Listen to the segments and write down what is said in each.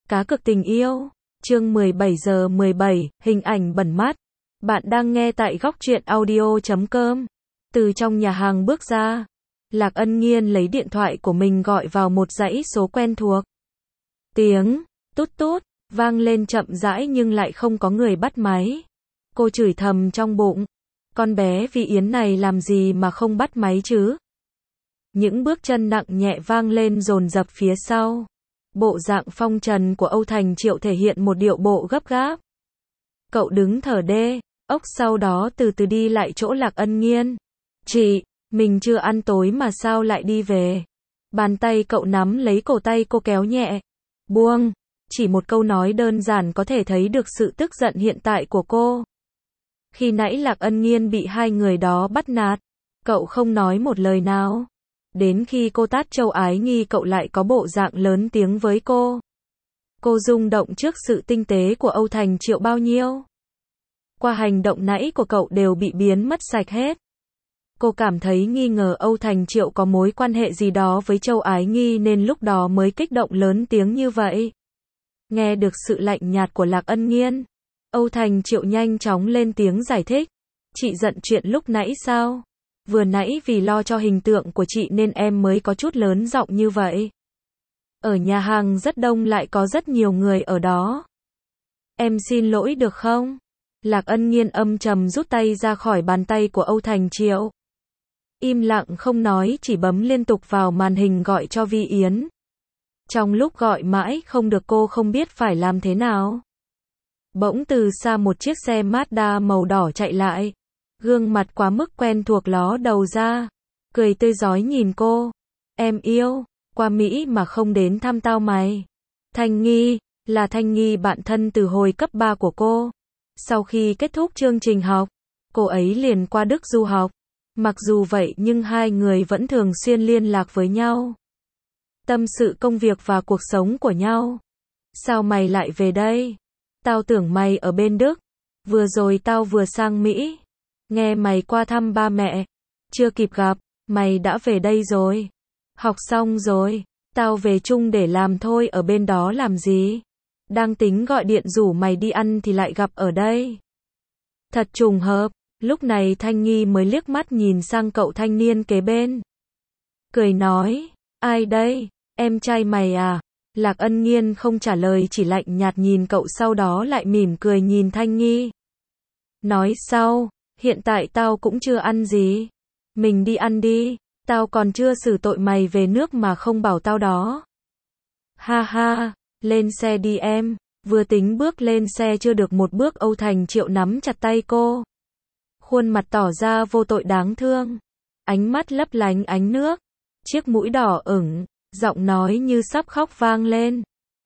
Cá cược tình yêu. Chương 17:17, hình ảnh bẩn mắt. Bạn đang nghe tại góc truyện audio.com. Từ trong nhà hàng bước ra, Lạc Ân Nghiên lấy điện thoại của mình gọi vào một dãy số quen thuộc. Tiếng tút tút vang lên chậm rãi nhưng lại không có người bắt máy. Cô chửi thầm trong bụng, con bé Vi Yến này làm gì mà không bắt máy chứ? Những bước chân nặng nhẹ vang lên dồn dập phía sau. Bộ dạng phong trần của Âu Thành Triệu thể hiện một điệu bộ gấp gáp. Cậu đứng thở đê, ốc sau đó từ từ đi lại chỗ Lạc Ân Nghiên. Chị, mình chưa ăn tối mà sao lại đi về? Bàn tay cậu nắm lấy cổ tay cô kéo nhẹ. Buông, chỉ một câu nói đơn giản có thể thấy được sự tức giận hiện tại của cô. Khi nãy Lạc Ân Nghiên bị hai người đó bắt nạt, cậu không nói một lời nào. Đến khi cô tát Châu Ái Nghi cậu lại có bộ dạng lớn tiếng với cô. Cô rung động trước sự tinh tế của Âu Thành Triệu bao nhiêu. Qua hành động nãy của cậu đều bị biến mất sạch hết. Cô cảm thấy nghi ngờ Âu Thành Triệu có mối quan hệ gì đó với Châu Ái Nghi nên lúc đó mới kích động lớn tiếng như vậy. Nghe được sự lạnh nhạt của Lạc Ân Nghiên, Âu Thành Triệu nhanh chóng lên tiếng giải thích. Chị giận chuyện lúc nãy sao? Vừa nãy vì lo cho hình tượng của chị nên em mới có chút lớn giọng như vậy. Ở nhà hàng rất đông lại có rất nhiều người ở đó. Em xin lỗi được không? Lạc Ân Nghiên âm trầm rút tay ra khỏi bàn tay của Âu Thành Triệu. Im lặng không nói, chỉ bấm liên tục vào màn hình gọi cho Vi Yến. Trong lúc gọi mãi không được cô không biết phải làm thế nào. Bỗng từ xa một chiếc xe Mazda màu đỏ chạy lại. Gương mặt quá mức quen thuộc ló đầu ra, cười tươi rói nhìn cô. Em yêu, qua Mỹ mà không đến thăm tao mày. Thanh Nghi, là Thanh Nghi bạn thân từ hồi cấp 3 của cô. Sau khi kết thúc chương trình học, cô ấy liền qua Đức du học. Mặc dù vậy nhưng hai người vẫn thường xuyên liên lạc với nhau. Tâm sự công việc và cuộc sống của nhau. Sao mày lại về đây? Tao tưởng mày ở bên Đức. Vừa rồi tao vừa sang Mỹ. Nghe mày qua thăm ba mẹ. Chưa kịp gặp, mày đã về đây rồi. Học xong rồi, tao về chung để làm thôi, ở bên đó làm gì? Đang tính gọi điện rủ mày đi ăn thì lại gặp ở đây. Thật trùng hợp, lúc này Thanh Nghi mới liếc mắt nhìn sang cậu thanh niên kế bên. Cười nói, ai đây, em trai mày à? Lạc Ân Nghiên không trả lời chỉ lạnh nhạt nhìn cậu sau đó lại mỉm cười nhìn Thanh Nghi. Nói sau. Hiện tại tao cũng chưa ăn gì. Mình đi ăn đi, tao còn chưa xử tội mày về nước mà không bảo tao đó. Ha ha, lên xe đi em. Vừa tính bước lên xe chưa được một bước Âu Thành Triệu nắm chặt tay cô. Khuôn mặt tỏ ra vô tội đáng thương. Ánh mắt lấp lánh ánh nước. Chiếc mũi đỏ ửng, giọng nói như sắp khóc vang lên.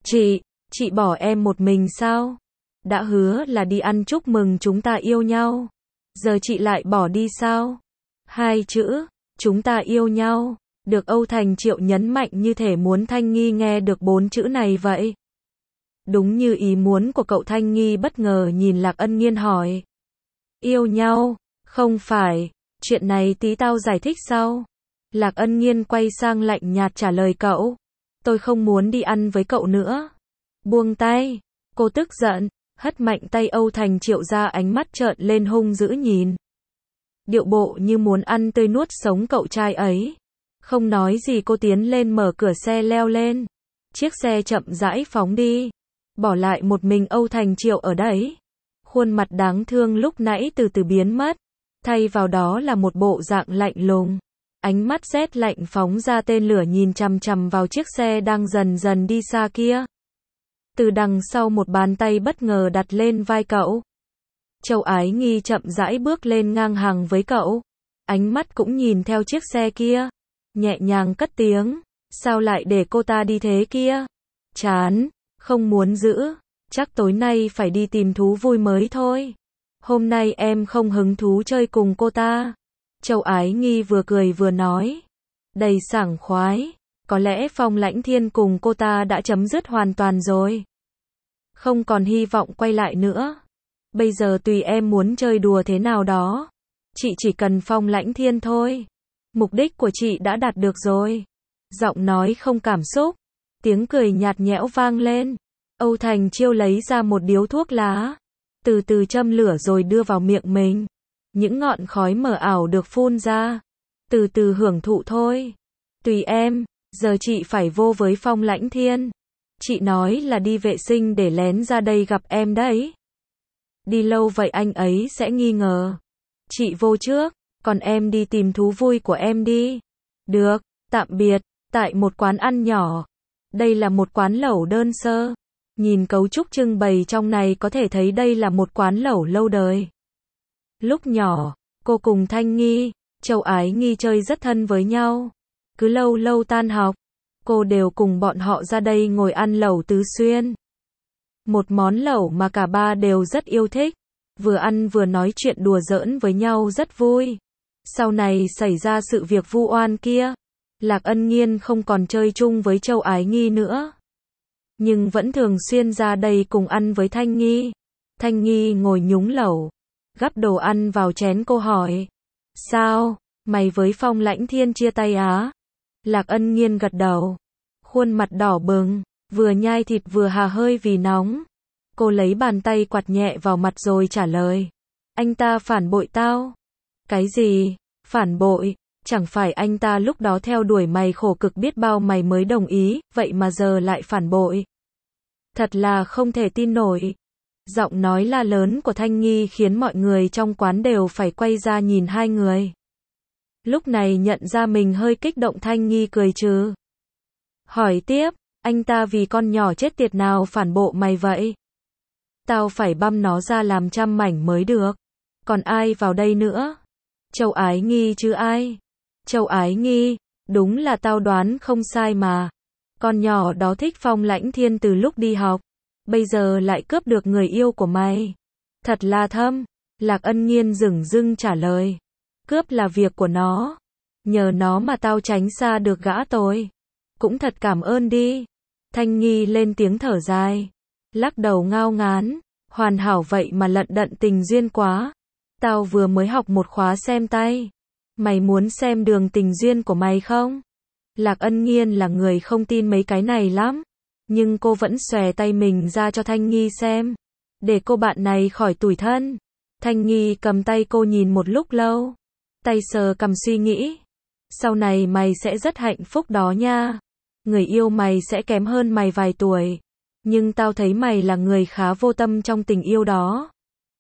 Chị bỏ em một mình sao? Đã hứa là đi ăn chúc mừng chúng ta yêu nhau. Giờ chị lại bỏ đi sao? Hai chữ, chúng ta yêu nhau, được Âu Thành Triệu nhấn mạnh như thể muốn Thanh Nghi nghe được 4 chữ này vậy. Đúng như ý muốn của cậu. Thanh Nghi bất ngờ nhìn Lạc Ân Nghiên hỏi. Yêu nhau? Không phải, chuyện này tí tao giải thích sau. Lạc Ân Nghiên quay sang lạnh nhạt trả lời cậu. Tôi không muốn đi ăn với cậu nữa. Buông tay, cô tức giận. Hất mạnh tay Âu Thành Triệu ra, ánh mắt trợn lên hung dữ nhìn. Điệu bộ như muốn ăn tươi nuốt sống cậu trai ấy. Không nói gì cô tiến lên mở cửa xe leo lên. Chiếc xe chậm rãi phóng đi. Bỏ lại một mình Âu Thành Triệu ở đấy. Khuôn mặt đáng thương lúc nãy từ từ biến mất. Thay vào đó là một bộ dạng lạnh lùng. Ánh mắt rét lạnh phóng ra tên lửa nhìn chằm chằm vào chiếc xe đang dần dần đi xa kia. Từ đằng sau một bàn tay bất ngờ đặt lên vai cậu. Châu Ái Nghi chậm rãi bước lên ngang hàng với cậu. Ánh mắt cũng nhìn theo chiếc xe kia. Nhẹ nhàng cất tiếng. Sao lại để cô ta đi thế kia? Chán, không muốn giữ. Chắc tối nay phải đi tìm thú vui mới thôi. Hôm nay em không hứng thú chơi cùng cô ta. Châu Ái Nghi vừa cười vừa nói. Đầy sảng khoái. Có lẽ Phong Lãnh Thiên cùng cô ta đã chấm dứt hoàn toàn rồi. Không còn hy vọng quay lại nữa. Bây giờ tùy em muốn chơi đùa thế nào đó. Chị chỉ cần Phong Lãnh Thiên thôi. Mục đích của chị đã đạt được rồi. Giọng nói không cảm xúc. Tiếng cười nhạt nhẽo vang lên. Âu Thành Chiêu lấy ra một điếu thuốc lá, từ từ châm lửa rồi đưa vào miệng mình. Những ngọn khói mờ ảo được phun ra. Từ từ hưởng thụ thôi. Tùy em, giờ chị phải vô với Phong Lãnh Thiên. Chị nói là đi vệ sinh để lén ra đây gặp em đấy. Đi lâu vậy anh ấy sẽ nghi ngờ. Chị vô trước, còn em đi tìm thú vui của em đi. Được, tạm biệt, tại một quán ăn nhỏ. Đây là một quán lẩu đơn sơ. Nhìn cấu trúc trưng bày trong này có thể thấy đây là một quán lẩu lâu đời. Lúc nhỏ, cô cùng Thanh Nghi, Châu Ái Nghi chơi rất thân với nhau. Cứ lâu lâu tan học, cô đều cùng bọn họ ra đây ngồi ăn lẩu Tứ Xuyên. Một món lẩu mà cả ba đều rất yêu thích. Vừa ăn vừa nói chuyện đùa giỡn với nhau rất vui. Sau này xảy ra sự việc vu oan kia, Lạc Ân Nghiên không còn chơi chung với Châu Ái Nghi nữa. Nhưng vẫn thường xuyên ra đây cùng ăn với Thanh Nghi. Thanh Nghi ngồi nhúng lẩu, gắp đồ ăn vào chén, cô hỏi. Sao, mày với Phong Lãnh Thiên chia tay á? Lạc Ân Nghiên gật đầu. Khuôn mặt đỏ bừng, vừa nhai thịt vừa hà hơi vì nóng. Cô lấy bàn tay quạt nhẹ vào mặt rồi trả lời. Anh ta phản bội tao. Cái gì? Phản bội? Chẳng phải anh ta lúc đó theo đuổi mày khổ cực biết bao mày mới đồng ý, vậy mà giờ lại phản bội. Thật là không thể tin nổi. Giọng nói la lớn của Thanh Nghi khiến mọi người trong quán đều phải quay ra nhìn hai người. Lúc này nhận ra mình hơi kích động, Thanh Nghi cười trừ. Hỏi tiếp, anh ta vì con nhỏ chết tiệt nào phản bội mày vậy? Tao phải băm nó ra làm trăm mảnh mới được. Còn ai vào đây nữa? Châu Ái Nghi chứ ai? Châu Ái Nghi, đúng là tao đoán không sai mà. Con nhỏ đó thích Phong Lãnh Thiên từ lúc đi học. Bây giờ lại cướp được người yêu của mày. Thật là thâm. Lạc Ân Nghiên dửng dưng trả lời. Cướp là việc của nó. Nhờ nó mà tao tránh xa được gã tôi. Cũng thật cảm ơn đi. Thanh Nghi lên tiếng thở dài. Lắc đầu ngao ngán. Hoàn hảo vậy mà lận đận tình duyên quá. Tao vừa mới học một khóa xem tay. Mày muốn xem đường tình duyên của mày không? Lạc Ân Nghiên là người không tin mấy cái này lắm. Nhưng cô vẫn xòe tay mình ra cho Thanh Nghi xem. Để cô bạn này khỏi tủi thân. Thanh Nghi cầm tay cô nhìn một lúc lâu. Tay sờ cằm suy nghĩ. Sau này mày sẽ rất hạnh phúc đó nha. Người yêu mày sẽ kém hơn mày vài tuổi. Nhưng tao thấy mày là người khá vô tâm trong tình yêu đó.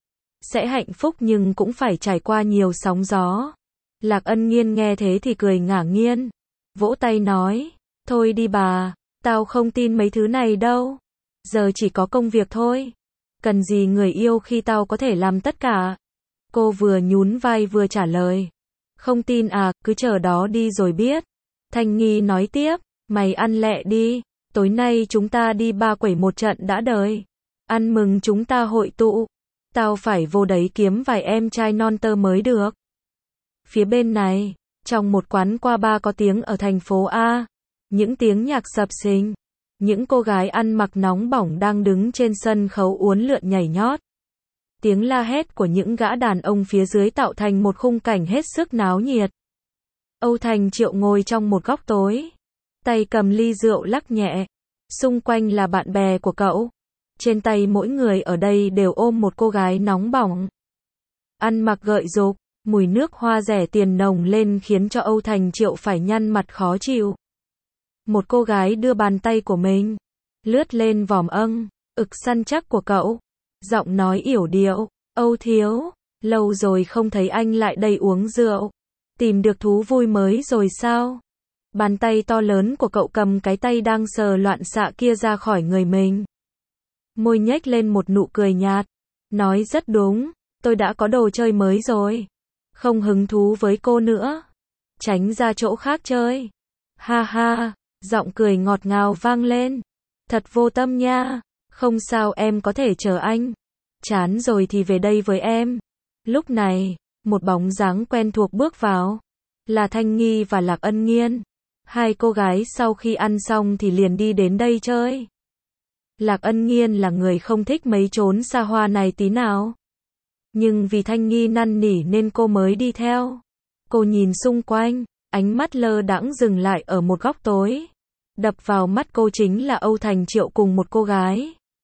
Sẽ hạnh phúc nhưng cũng phải trải qua nhiều sóng gió. Lạc Ân Nghiên nghe thế thì cười ngả nghiêng. Vỗ tay nói. Thôi đi bà. Tao không tin mấy thứ này đâu. Giờ chỉ có công việc thôi. Cần gì người yêu khi tao có thể làm tất cả. Cô vừa nhún vai vừa trả lời. Không tin à, cứ chờ đó đi rồi biết. Thanh Nghi nói tiếp. Mày ăn lẹ đi. Tối nay chúng ta đi ba quẩy một trận đã đời. Ăn mừng chúng ta hội tụ. Tao phải vô đấy kiếm vài em trai non tơ mới được. Phía bên này, trong một quán qua ba có tiếng ở thành phố A. Những tiếng nhạc sập sình. Những cô gái ăn mặc nóng bỏng đang đứng trên sân khấu uốn lượn nhảy nhót. Tiếng la hét của những gã đàn ông phía dưới tạo thành một khung cảnh hết sức náo nhiệt. Âu Thành Triệu ngồi trong một góc tối. Tay cầm ly rượu lắc nhẹ. Xung quanh là bạn bè của cậu. Trên tay mỗi người ở đây đều ôm một cô gái nóng bỏng. Ăn mặc gợi dục, mùi nước hoa rẻ tiền nồng lên khiến cho Âu Thành Triệu phải nhăn mặt khó chịu. Một cô gái đưa bàn tay của mình lướt lên vòm ực săn chắc của cậu. Giọng nói yểu điệu. Âu thiếu, lâu rồi không thấy anh lại đây uống rượu. Tìm được thú vui mới rồi sao? Bàn tay to lớn của cậu cầm cái tay đang sờ loạn xạ kia ra khỏi người mình. Môi nhếch lên một nụ cười nhạt. Nói rất đúng, tôi đã có đồ chơi mới rồi. Không hứng thú với cô nữa. Tránh ra chỗ khác chơi. Ha ha, giọng cười ngọt ngào vang lên. Thật vô tâm nha. Không sao, em có thể chờ anh. Chán rồi thì về đây với em. Lúc này, một bóng dáng quen thuộc bước vào. Là Thanh Nghi và Lạc Ân Nghiên. Hai cô gái sau khi ăn xong thì liền đi đến đây chơi. Lạc Ân Nghiên là người không thích mấy chốn xa hoa này tí nào. Nhưng vì Thanh Nghi năn nỉ nên cô mới đi theo. Cô nhìn xung quanh, ánh mắt lơ đãng dừng lại ở một góc tối. Đập vào mắt cô chính là Âu Thành Triệu cùng một cô gái.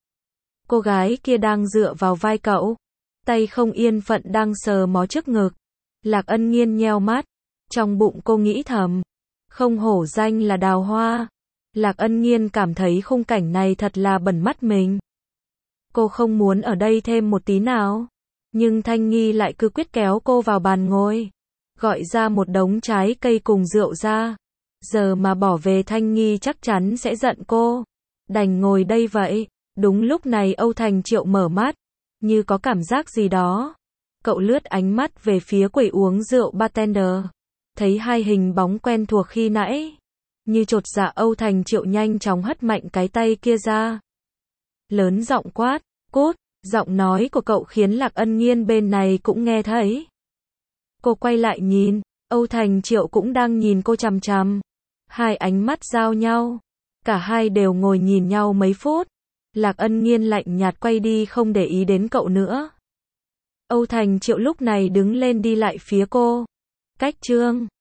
Cô gái kia đang dựa vào vai cậu, tay không yên phận đang sờ mó trước ngực. Lạc Ân Nghiên nheo mắt, trong bụng cô nghĩ thầm, không hổ danh là đào hoa. Lạc Ân Nghiên cảm thấy khung cảnh này thật là bẩn mắt mình. Cô không muốn ở đây thêm một tí nào, nhưng Thanh Nghi lại cứ quyết kéo cô vào bàn ngồi, gọi ra một đống trái cây cùng rượu ra. Giờ mà bỏ về Thanh Nghi chắc chắn sẽ giận cô. Đành ngồi đây vậy. Đúng lúc này Âu Thành Triệu mở mắt, như có cảm giác gì đó. Cậu lướt ánh mắt về phía quầy uống rượu bartender, thấy hai hình bóng quen thuộc khi nãy. Như chột dạ Âu Thành Triệu nhanh chóng hất mạnh cái tay kia ra. Lớn giọng quát, cút, giọng nói của cậu khiến Lạc Ân Nghiên bên này cũng nghe thấy. Cô quay lại nhìn, Âu Thành Triệu cũng đang nhìn cô chằm chằm. Hai ánh mắt giao nhau, cả hai đều ngồi nhìn nhau mấy phút. Lạc Ân Nghiên lạnh nhạt quay đi không để ý đến cậu nữa. Âu Thành Triệu lúc này đứng lên đi lại phía cô. Cách chương